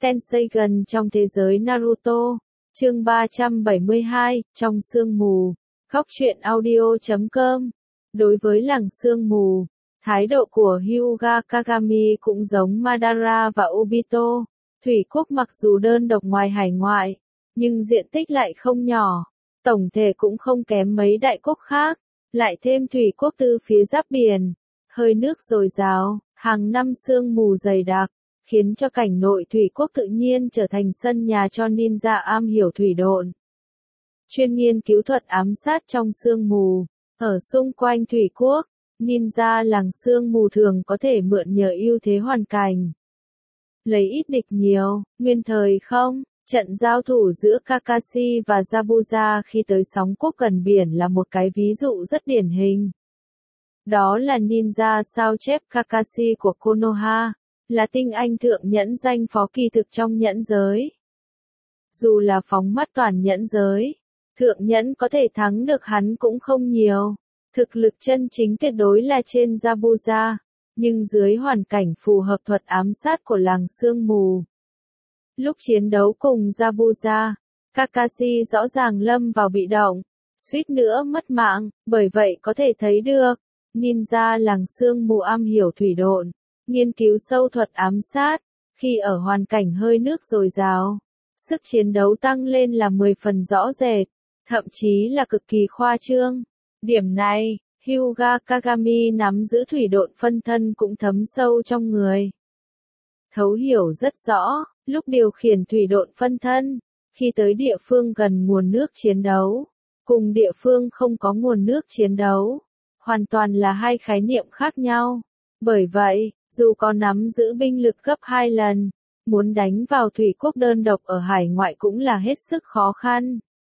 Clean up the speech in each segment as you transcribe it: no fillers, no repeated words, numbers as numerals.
Tenseigan trong thế giới Naruto. Chương 372, trong sương mù. Góc truyện audio.com. Đối với làng sương mù, thái độ của Hyuga Kagami cũng giống Madara và Obito. Thủy quốc mặc dù đơn độc ngoài hải ngoại, nhưng diện tích lại không nhỏ. Tổng thể cũng không kém mấy đại quốc khác. Lại thêm thủy quốc tư phía giáp biển. Hơi nước dồi dào, hàng năm sương mù dày đặc, khiến cho cảnh nội thủy quốc tự nhiên trở thành sân nhà cho ninja am hiểu thủy độn. Chuyên nghiên cứu thuật ám sát trong sương mù. Ở xung quanh thủy quốc, ninja làng sương mù thường có thể mượn nhờ ưu thế hoàn cảnh. Lấy ít địch nhiều, nguyên thời không, trận giao thủ giữa Kakashi và Zabuza khi tới sóng quốc gần biển là một cái ví dụ rất điển hình. Đó là ninja sao chép Kakashi của Konoha, là tinh anh thượng nhẫn danh phó kỳ thực trong nhẫn giới. Dù là phóng mắt toàn nhẫn giới, thượng nhẫn có thể thắng được hắn cũng không nhiều. Thực lực chân chính tuyệt đối là trên Zabuza, nhưng dưới hoàn cảnh phù hợp thuật ám sát của làng sương mù. Lúc chiến đấu cùng Zabuza, Kakashi rõ ràng lâm vào bị động, suýt nữa mất mạng, bởi vậy có thể thấy được, ninja làng sương mù am hiểu thủy độn, nghiên cứu sâu thuật ám sát, khi ở hoàn cảnh hơi nước dồi dào, sức chiến đấu tăng lên là 10 phần rõ rệt, thậm chí là cực kỳ khoa trương. Điểm này, Hyuga Kagami nắm giữ thủy độn phân thân cũng thấm sâu trong người. Thấu hiểu rất rõ, lúc điều khiển thủy độn phân thân, khi tới địa phương gần nguồn nước chiến đấu, cùng địa phương không có nguồn nước chiến đấu, hoàn toàn là hai khái niệm khác nhau. Bởi vậy, dù có nắm giữ binh lực gấp 2 lần, muốn đánh vào thủy quốc đơn độc ở hải ngoại cũng là hết sức khó khăn.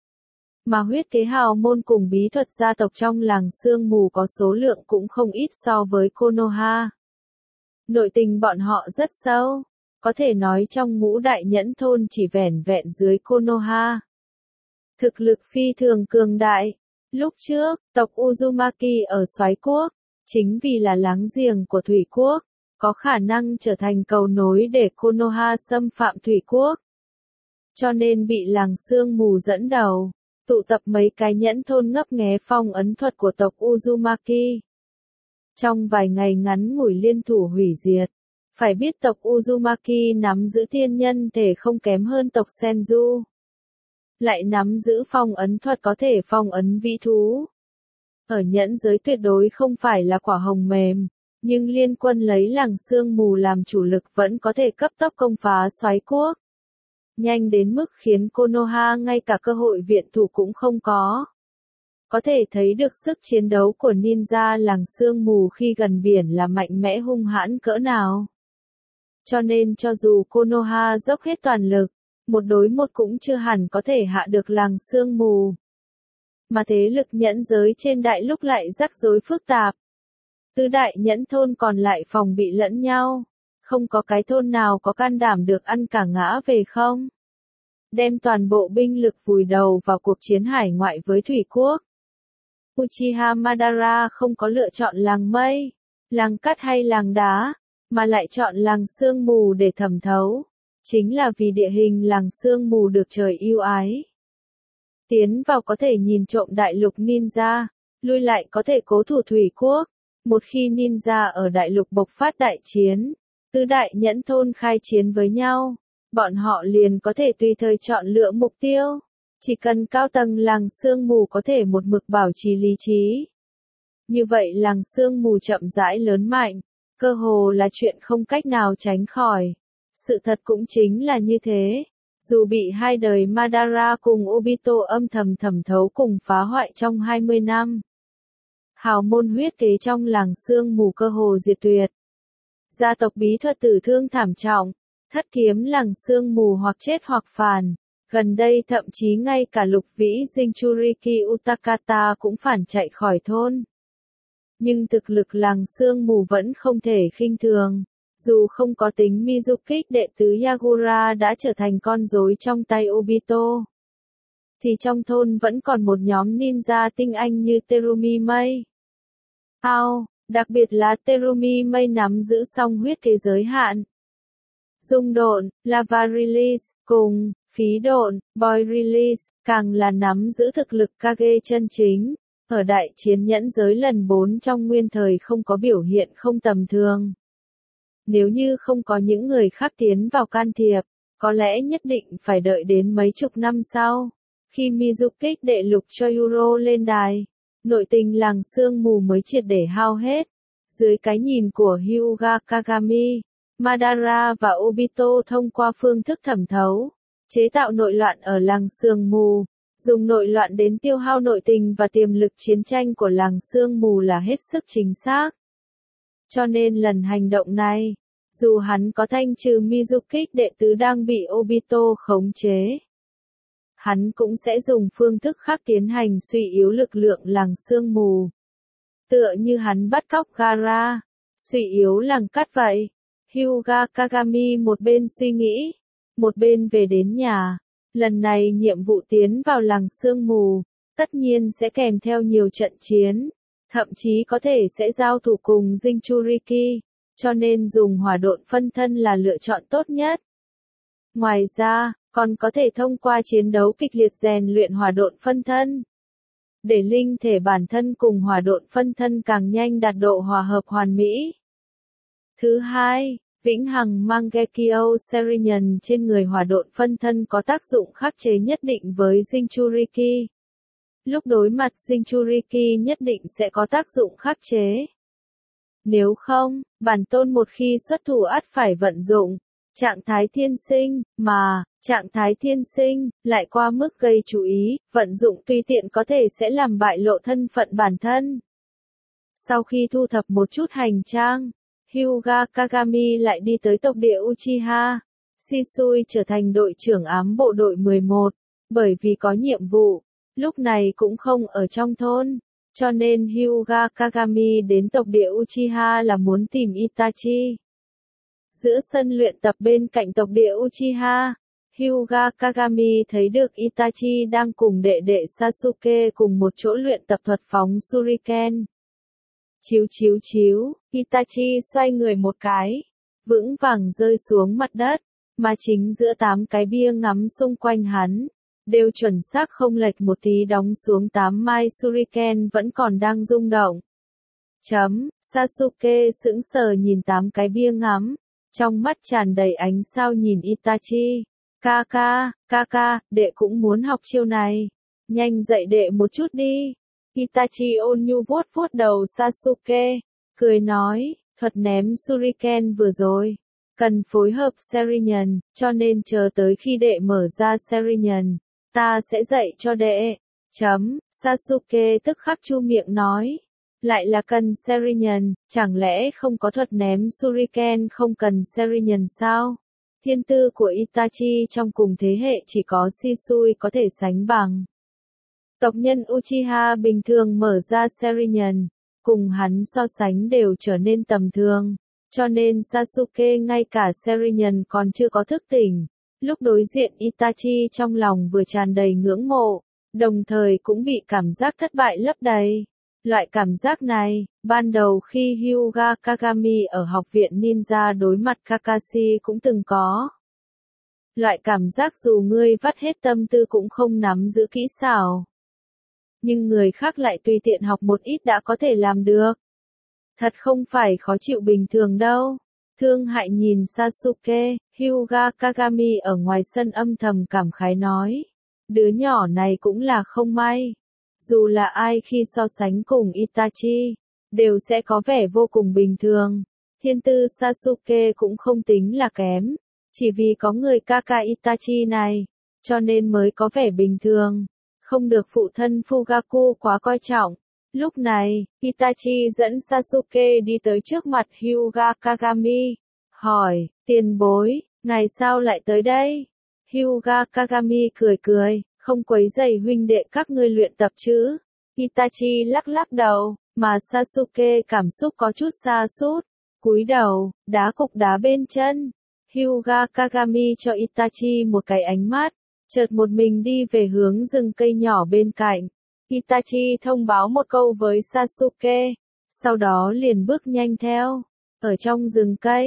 Mà huyết kế hào môn cùng bí thuật gia tộc trong làng sương mù có số lượng cũng không ít so với Konoha. Nội tình bọn họ rất sâu, có thể nói trong ngũ đại nhẫn thôn chỉ vẻn vẹn dưới Konoha. Thực lực phi thường cường đại. Lúc trước, tộc Uzumaki ở Soái quốc, chính vì là láng giềng của thủy quốc, có khả năng trở thành cầu nối để Konoha xâm phạm thủy quốc. Cho nên bị làng sương mù dẫn đầu, tụ tập mấy cái nhẫn thôn ngấp nghé phong ấn thuật của tộc Uzumaki. Trong vài ngày ngắn ngủi liên thủ hủy diệt, phải biết tộc Uzumaki nắm giữ thiên nhân thể không kém hơn tộc Senju. Lại nắm giữ phong ấn thuật có thể phong ấn vĩ thú. Ở nhẫn giới tuyệt đối không phải là quả hồng mềm, nhưng liên quân lấy làng sương mù làm chủ lực vẫn có thể cấp tốc công phá Soái quốc. Nhanh đến mức khiến Konoha ngay cả cơ hội viện thủ cũng không có. Có thể thấy được sức chiến đấu của ninja làng sương mù khi gần biển là mạnh mẽ hung hãn cỡ nào. Cho nên cho dù Konoha dốc hết toàn lực, một đối một cũng chưa hẳn có thể hạ được làng sương mù. Mà thế lực nhẫn giới trên đại lục lại rắc rối phức tạp. Tứ đại nhẫn thôn còn lại phòng bị lẫn nhau. Không có cái thôn nào có can đảm được ăn cả ngã về không. Đem toàn bộ binh lực vùi đầu vào cuộc chiến hải ngoại với thủy quốc. Uchiha Madara không có lựa chọn làng mây, làng cát hay làng đá, mà lại chọn làng sương mù để thẩm thấu. Chính là vì địa hình làng sương mù được trời ưu ái. Tiến vào có thể nhìn trộm đại lục ninja, lui lại có thể cố thủ thủy quốc. Một khi ninja ở đại lục bộc phát đại chiến, tứ đại nhẫn thôn khai chiến với nhau, bọn họ liền có thể tùy thời chọn lựa mục tiêu. Chỉ cần cao tầng làng sương mù có thể một mực bảo trì lý trí. Như vậy làng sương mù chậm rãi lớn mạnh, cơ hồ là chuyện không cách nào tránh khỏi. Sự thật cũng chính là như thế. Dù bị hai đời Madara cùng Obito âm thầm thẩm thấu cùng phá hoại trong 20 năm. Hào môn huyết kế trong làng sương mù cơ hồ diệt tuyệt. Gia tộc bí thuật tử thương thảm trọng, thất kiếm làng sương mù hoặc chết hoặc phản. Gần đây thậm chí ngay cả lục vĩ Jinchuriki Utakata cũng phản chạy khỏi thôn. Nhưng thực lực làng sương mù vẫn không thể khinh thường. Dù không có tính Mizuki đệ tứ Yagura đã trở thành con rối trong tay Obito. Thì trong thôn vẫn còn một nhóm ninja tinh anh như Terumi Mei. Đặc biệt là Terumi Mei nắm giữ song huyết kế giới hạn. dung độn, lava release, cùng, phí độn, boy release, càng là nắm giữ thực lực Kage chân chính. Ở đại chiến nhẫn giới lần 4 trong nguyên thời không có biểu hiện không tầm thường. Nếu như không có những người khác tiến vào can thiệp, có lẽ nhất định phải đợi đến mấy chục năm sau. Khi Mizukích đệ lục cho Yuro lên đài, nội tình làng sương mù mới triệt để hao hết. Dưới cái nhìn của Hyuga Kagami, Madara và Obito thông qua phương thức thẩm thấu, chế tạo nội loạn ở làng sương mù, dùng nội loạn đến tiêu hao nội tình và tiềm lực chiến tranh của làng sương mù là hết sức chính xác. Cho nên lần hành động này, dù hắn có thanh trừ Mizukích đệ tứ đang bị Obito khống chế, hắn cũng sẽ dùng phương thức khác tiến hành suy yếu lực lượng làng sương mù. Tựa như hắn bắt cóc Gaara, suy yếu làng cát vậy. Hyuga Kagami một bên suy nghĩ, một bên về đến nhà. Lần này nhiệm vụ tiến vào làng sương mù, tất nhiên sẽ kèm theo nhiều trận chiến, thậm chí có thể sẽ giao thủ cùng Jinchuriki, cho nên dùng hỏa độn phân thân là lựa chọn tốt nhất. Ngoài ra, còn có thể thông qua chiến đấu kịch liệt rèn luyện hỏa độn phân thân, để linh thể bản thân cùng hỏa độn phân thân càng nhanh đạt độ hòa hợp hoàn mỹ. Thứ hai, vĩnh hằng Mangekyo Sharingan trên người hỏa độn phân thân có tác dụng khắc chế nhất định với Jinchuriki. Lúc đối mặt Jinchuriki nhất định sẽ có tác dụng khắc chế. Nếu không, bản tôn một khi xuất thủ ắt phải vận dụng trạng thái thiên sinh, mà trạng thái thiên sinh lại qua mức gây chú ý, vận dụng tùy tiện có thể sẽ làm bại lộ thân phận bản thân. Sau khi thu thập một chút hành trang, Hyuga Kagami lại đi tới tộc địa Uchiha. Shisui trở thành đội trưởng ám bộ đội 11, bởi vì có nhiệm vụ, lúc này cũng không ở trong thôn, cho nên Hyuga Kagami đến tộc địa Uchiha là muốn tìm Itachi. Giữa sân luyện tập bên cạnh tộc địa Uchiha, Hyuga Kagami thấy được Itachi đang cùng đệ đệ Sasuke cùng một chỗ luyện tập thuật phóng Shuriken. Chiếu chiếu chiếu, Itachi xoay người một cái, vững vàng rơi xuống mặt đất, mà chính giữa 8 cái bia ngắm xung quanh hắn, đều chuẩn xác không lệch một tí đóng xuống 8 mai Shuriken vẫn còn đang rung động. Sasuke sững sờ nhìn 8 cái bia ngắm, trong mắt tràn đầy ánh sao nhìn Itachi. Kaka, đệ cũng muốn học chiêu này. Nhanh dạy đệ một chút đi. Itachi ôn nhu vuốt vuốt đầu Sasuke, cười nói, thuật ném Shuriken vừa rồi, cần phối hợp Sharingan, cho nên chờ tới khi đệ mở ra Sharingan, ta sẽ dạy cho đệ. Sasuke tức khắc chu miệng nói, lại là cần Sharingan, chẳng lẽ không có thuật ném Shuriken không cần Sharingan sao? Thiên tư của Itachi trong cùng thế hệ chỉ có Shisui có thể sánh bằng. Tộc nhân Uchiha bình thường mở ra Sharingan, cùng hắn so sánh đều trở nên tầm thường, cho nên Sasuke ngay cả Sharingan còn chưa có thức tỉnh. Lúc đối diện Itachi trong lòng vừa tràn đầy ngưỡng mộ, đồng thời cũng bị cảm giác thất bại lấp đầy. Loại cảm giác này, ban đầu khi Hyuga Kagami ở học viện ninja đối mặt Kakashi cũng từng có. Loại cảm giác dù ngươi vắt hết tâm tư cũng không nắm giữ kỹ xảo, nhưng người khác lại tùy tiện học một ít đã có thể làm được. Thật không phải khó chịu bình thường đâu. Thương hại nhìn Sasuke, Hyuga Kagami ở ngoài sân âm thầm cảm khái nói. Đứa nhỏ này cũng là không may. Dù là ai khi so sánh cùng Itachi, đều sẽ có vẻ vô cùng bình thường. Thiên tư Sasuke cũng không tính là kém. Chỉ vì có người Kaka Itachi này, cho nên mới có vẻ bình thường. Không được phụ thân Fugaku quá coi trọng. Lúc này, Itachi dẫn Sasuke đi tới trước mặt Hyuga Kagami. Hỏi, tiền bối, ngài sao lại tới đây? Hyuga Kagami cười cười, không quấy rầy huynh đệ các ngươi luyện tập chứ? Itachi lắc lắc đầu, mà Sasuke cảm xúc có chút sa sút, cúi đầu, đá cục đá bên chân. Hyuga Kagami cho Itachi một cái ánh mắt, chợt một mình đi về hướng rừng cây nhỏ bên cạnh. Itachi thông báo một câu với Sasuke, sau đó liền bước nhanh theo. Ở trong rừng cây,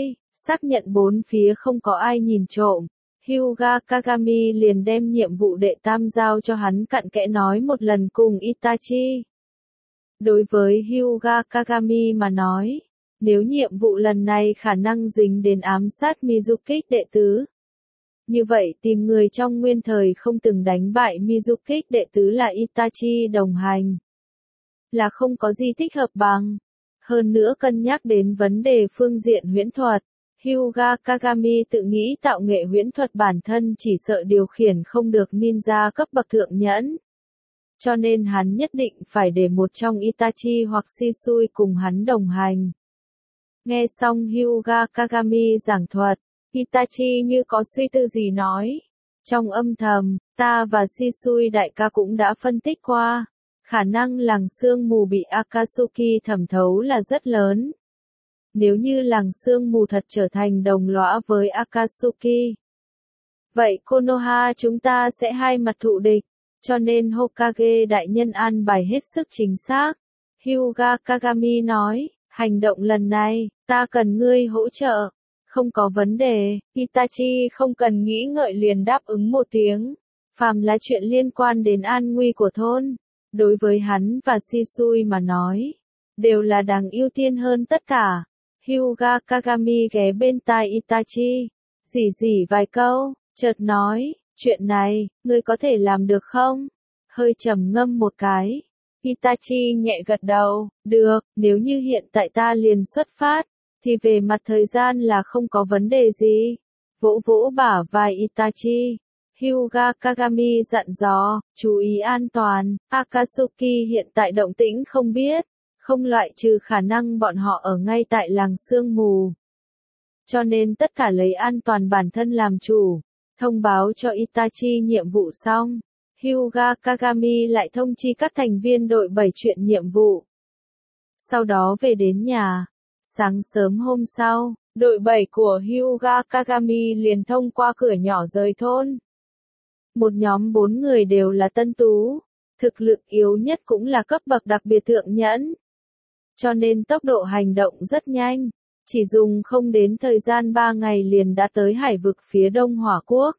Xác nhận bốn phía không có ai nhìn trộm, Hyuga Kagami liền đem nhiệm vụ đệ tam giao cho hắn cặn kẽ nói một lần cùng Itachi. Đối với Hyuga Kagami mà nói, nếu nhiệm vụ lần này khả năng dính đến ám sát Mizukik đệ tứ, như vậy tìm người trong nguyên thời không từng đánh bại Mizukik đệ tứ là Itachi đồng hành, là không có gì thích hợp bằng. Hơn nữa cân nhắc đến vấn đề phương diện huyễn thuật, Hyuga Kagami tự nghĩ tạo nghệ huyễn thuật bản thân chỉ sợ điều khiển không được ninja cấp bậc thượng nhẫn. Cho nên hắn nhất định phải để một trong Itachi hoặc Shisui cùng hắn đồng hành. Nghe xong Hyuga Kagami giảng thuật, Itachi như có suy tư gì nói. Trong âm thầm, ta và Shisui đại ca cũng đã phân tích qua. Khả năng làng sương mù bị Akatsuki thẩm thấu là rất lớn. Nếu như làng sương mù thật trở thành đồng lõa với Akatsuki, vậy Konoha chúng ta sẽ hai mặt thụ địch. Cho nên Hokage đại nhân an bài hết sức chính xác. Hyuga Kagami nói, hành động lần này, ta cần ngươi hỗ trợ. Không có vấn đề, Itachi không cần nghĩ ngợi liền đáp ứng một tiếng. Phàm là chuyện liên quan đến an nguy của thôn, đối với hắn và Shisui mà nói, đều là đáng ưu tiên hơn tất cả. Hyuga Kagami ghé bên tai Itachi, rỉ vài câu, chợt nói, chuyện này, ngươi có thể làm được không? Hơi trầm ngâm một cái. Itachi nhẹ gật đầu, được, nếu như hiện tại ta liền xuất phát, thì về mặt thời gian là không có vấn đề gì. Vỗ vỗ bả vai Itachi. Hyuga Kagami dặn dò, chú ý an toàn, Akatsuki hiện tại động tĩnh không biết, không loại trừ khả năng bọn họ ở ngay tại làng sương mù. Cho nên tất cả lấy an toàn bản thân làm chủ, thông báo cho Itachi nhiệm vụ xong. Hyuga Kagami lại thông chi các thành viên đội 7 chuyện nhiệm vụ. Sau đó về đến nhà. Sáng sớm hôm sau, đội 7 của Hyuga Kagami liền thông qua cửa nhỏ rời thôn. Một nhóm 4 người đều là tân tú, thực lực yếu nhất cũng là cấp bậc đặc biệt thượng nhẫn. Cho nên tốc độ hành động rất nhanh, chỉ dùng không đến thời gian 3 ngày liền đã tới hải vực phía đông Hỏa Quốc.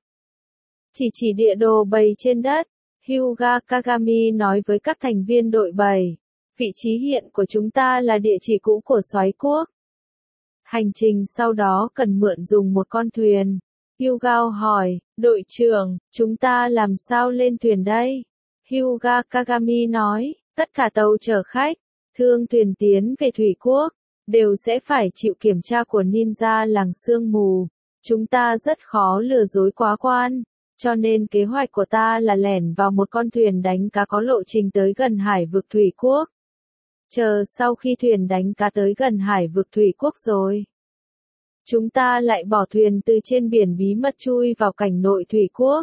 Chỉ địa đồ bày trên đất, Hyuga Kagami nói với các thành viên đội 7, vị trí hiện của chúng ta là địa chỉ cũ của Soái Quốc. Hành trình sau đó cần mượn dùng một con thuyền. Hyugao hỏi, đội trưởng, chúng ta làm sao lên thuyền đây? Hyuga Kagami nói, tất cả tàu chở khách, thương thuyền tiến về Thủy Quốc, đều sẽ phải chịu kiểm tra của ninja làng sương mù. Chúng ta rất khó lừa dối quá quan, cho nên kế hoạch của ta là lẻn vào một con thuyền đánh cá có lộ trình tới gần hải vực Thủy Quốc. Chờ sau khi thuyền đánh cá tới gần hải vực Thủy Quốc rồi, chúng ta lại bỏ thuyền từ trên biển bí mật chui vào cảnh nội Thủy Quốc.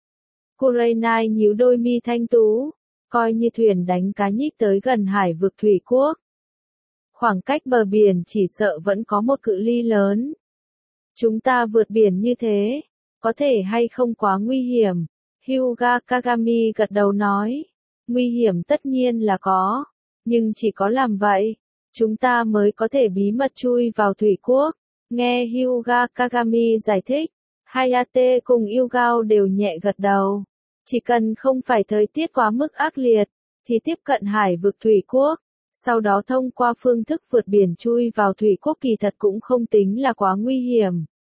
Kurenai nhíu đôi mi thanh tú, coi như thuyền đánh cá nhích tới gần hải vực Thủy Quốc. Khoảng cách bờ biển chỉ sợ vẫn có một cự ly lớn. Chúng ta vượt biển như thế, có thể hay không quá nguy hiểm? Hyuga Kagami gật đầu nói, nguy hiểm tất nhiên là có, nhưng chỉ có làm vậy, chúng ta mới có thể bí mật chui vào Thủy Quốc. Nghe Hyuga Kagami giải thích, Hayate cùng Yugao đều nhẹ gật đầu. Chỉ cần không phải thời tiết quá mức ác liệt, thì tiếp cận hải vực Thủy Quốc, sau đó thông qua phương thức vượt biển chui vào Thủy Quốc kỳ thật cũng không tính là quá nguy hiểm.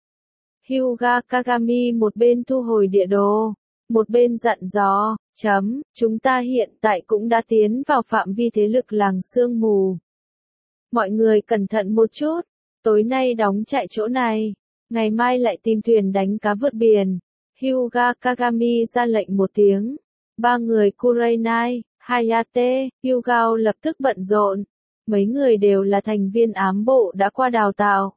Hyuga Kagami một bên thu hồi địa đồ, một bên dặn dò, chúng ta hiện tại cũng đã tiến vào phạm vi thế lực làng sương mù. Mọi người cẩn thận một chút, tối nay đóng trại chỗ này, ngày mai lại tìm thuyền đánh cá vượt biển. Hyuga Kagami ra lệnh một tiếng. 3 người Kurenai, Hayate, Yugao lập tức bận rộn. Mấy người đều là thành viên ám bộ đã qua đào tạo.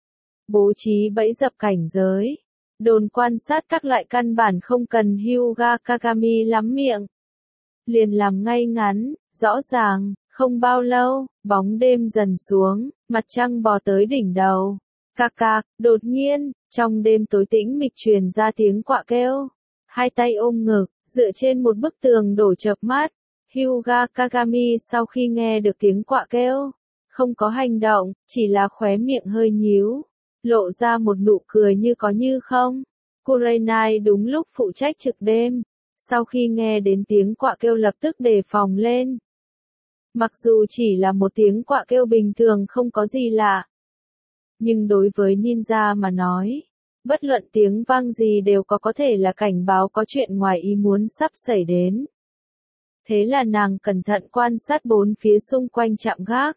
Bố trí bẫy dập cảnh giới. Đồn quan sát các loại căn bản không cần Hyuga Kagami lắm miệng. Liền làm ngay ngắn, rõ ràng, không bao lâu, bóng đêm dần xuống, mặt trăng bò tới đỉnh đầu. Cạc cạc, đột nhiên, trong đêm tối tĩnh mịch truyền ra tiếng quạ kêu. Hai tay ôm ngực, dựa trên một bức tường đổ chợp mắt. Hyuga Kagami sau khi nghe được tiếng quạ kêu, không có hành động, chỉ là khóe miệng hơi nhíu. lộ ra một nụ cười như có như không. Kurenai đúng lúc phụ trách trực đêm, sau khi nghe đến tiếng quạ kêu lập tức đề phòng lên. Mặc dù chỉ là một tiếng quạ kêu bình thường không có gì lạ, nhưng đối với ninja mà nói, bất luận tiếng vang gì đều có thể là cảnh báo có chuyện ngoài ý muốn sắp xảy đến. Thế là nàng cẩn thận quan sát bốn phía xung quanh trạm gác.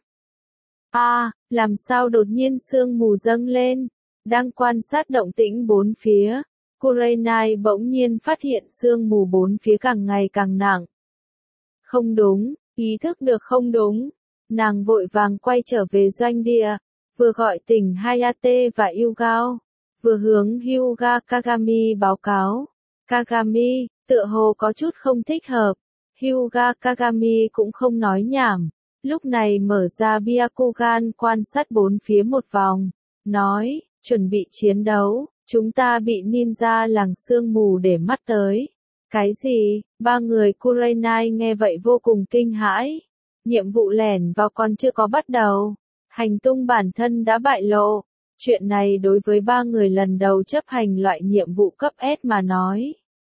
Làm sao đột nhiên sương mù dâng lên? Đang quan sát động tĩnh bốn phía, Kurenai bỗng nhiên phát hiện sương mù bốn phía càng ngày càng nặng. Không đúng, ý thức được không đúng. Nàng vội vàng quay trở về doanh địa, vừa gọi tỉnh Hayate và Yugao, vừa hướng Hyuga Kagami báo cáo. Kagami, tựa hồ có chút không thích hợp. Hyuga Kagami cũng không nói nhảm, lúc này mở ra Byakugan quan sát bốn phía một vòng, nói, chuẩn bị chiến đấu, chúng ta bị ninja làng sương mù để mắt tới. Cái gì? Ba người Kurenai nghe vậy vô cùng kinh hãi. Nhiệm vụ lẻn vào còn chưa có bắt đầu, hành tung bản thân đã bại lộ. Chuyện này đối với ba người lần đầu chấp hành loại nhiệm vụ cấp S mà nói,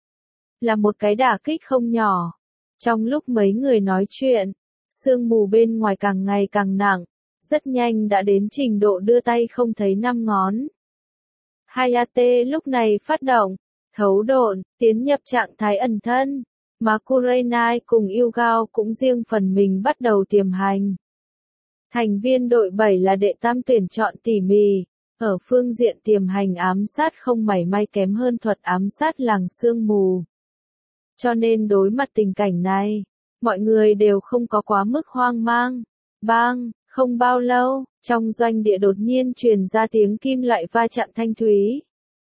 là một cái đả kích không nhỏ. Trong lúc mấy người nói chuyện, sương mù bên ngoài càng ngày càng nặng, rất nhanh đã đến trình độ đưa tay không thấy năm ngón. Hayate lúc này phát động, thấu độn, tiến nhập trạng thái ẩn thân, mà Kurenai cùng Yugao cũng riêng phần mình bắt đầu tiềm hành. Thành viên đội 7 là đệ tam tuyển chọn tỉ mỉ, ở phương diện tiềm hành ám sát không mảy may kém hơn thuật ám sát làng sương mù. Cho nên đối mặt tình cảnh này, mọi người đều không có quá mức hoang mang. Bang, không bao lâu, trong doanh địa đột nhiên truyền ra tiếng kim loại va chạm thanh thúy.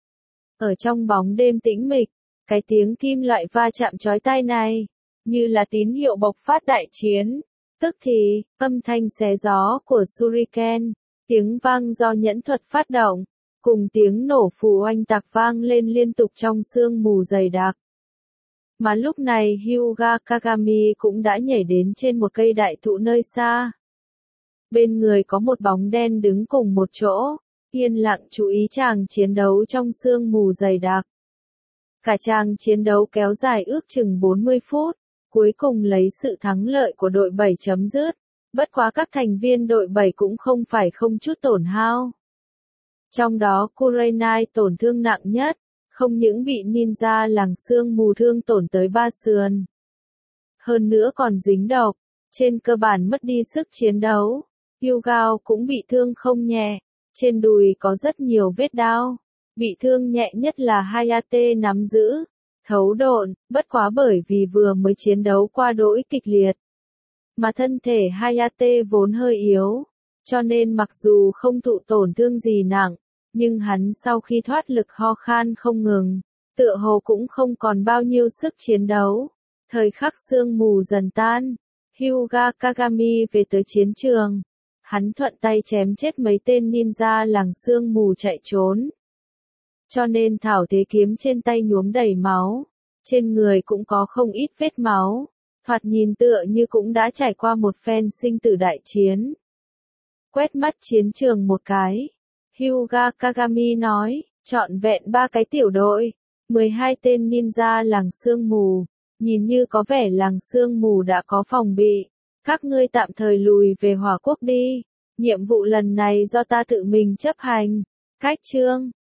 Ở trong bóng đêm tĩnh mịch, cái tiếng kim loại va chạm chói tai này, như là tín hiệu bộc phát đại chiến. Tức thì, âm thanh xé gió của Shuriken, tiếng vang do nhẫn thuật phát động, cùng tiếng nổ phù oanh tạc vang lên liên tục trong sương mù dày đặc. Mà lúc này Hyuga Kagami cũng đã nhảy đến trên một cây đại thụ nơi xa. Bên người có một bóng đen đứng cùng một chỗ, yên lặng chú ý chàng chiến đấu trong sương mù dày đặc. Cả chàng chiến đấu kéo dài ước chừng 40 phút, cuối cùng lấy sự thắng lợi của đội 7 chấm dứt. Bất quá các thành viên đội 7 cũng không phải không chút tổn hao. Trong đó Kurenai tổn thương nặng nhất, không những bị ninja làng sương mù thương tổn tới 3 sườn. Hơn nữa còn dính độc, trên cơ bản mất đi sức chiến đấu. Yugao cũng bị thương không nhẹ, trên đùi có rất nhiều vết đao. Bị thương nhẹ nhất là Hayate nắm giữ, thấu độn, bất quá bởi vì vừa mới chiến đấu qua đỗi kịch liệt. Mà thân thể Hayate vốn hơi yếu, cho nên mặc dù không thụ tổn thương gì nặng, nhưng hắn sau khi thoát lực ho khan không ngừng, tựa hồ cũng không còn bao nhiêu sức chiến đấu. Thời khắc sương mù dần tan, Hyuga Kagami về tới chiến trường. Hắn thuận tay chém chết mấy tên ninja làng sương mù chạy trốn. Cho nên thảo thế kiếm trên tay nhuốm đầy máu, trên người cũng có không ít vết máu, thoạt nhìn tựa như cũng đã trải qua một phen sinh tử đại chiến. Quét mắt chiến trường một cái, Hyuga Kagami nói, trọn vẹn 3 cái tiểu đội, 12 tên ninja làng sương mù, nhìn như có vẻ làng sương mù đã có phòng bị, các ngươi tạm thời lùi về Hỏa Quốc đi, nhiệm vụ lần này do ta tự mình chấp hành. Cách chương